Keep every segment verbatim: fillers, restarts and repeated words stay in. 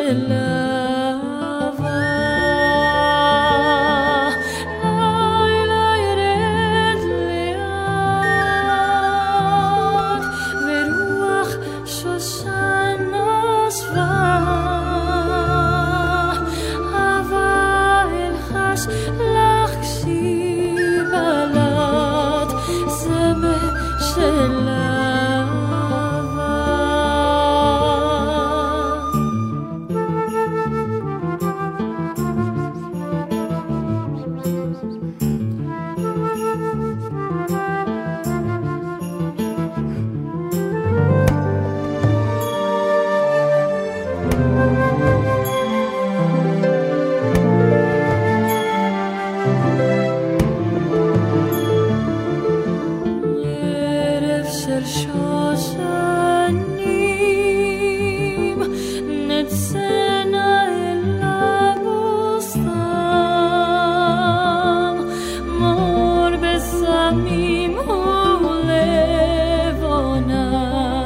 של אהבה. לילה ירד לאט ורוח שושן נשבה, אהבה אלחש לך כשיר בלט, זמר של של שושנים נצאנה אל הבוסתן, מור בסמים ולבונה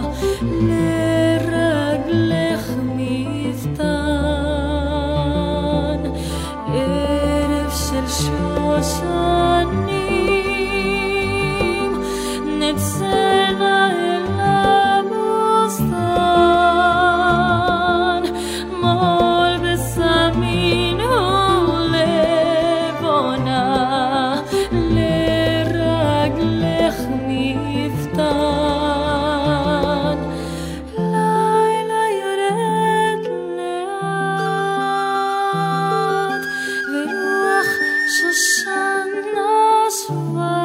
לרגלך מפתן. ערב של שושנים נצאנה אל הבוסתן, מול בסמין ולבונה לרגלך מפתן. לילה יורד לאט ורוח שושן נשבה,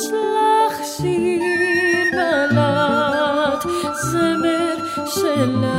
שיר בלט, זמר של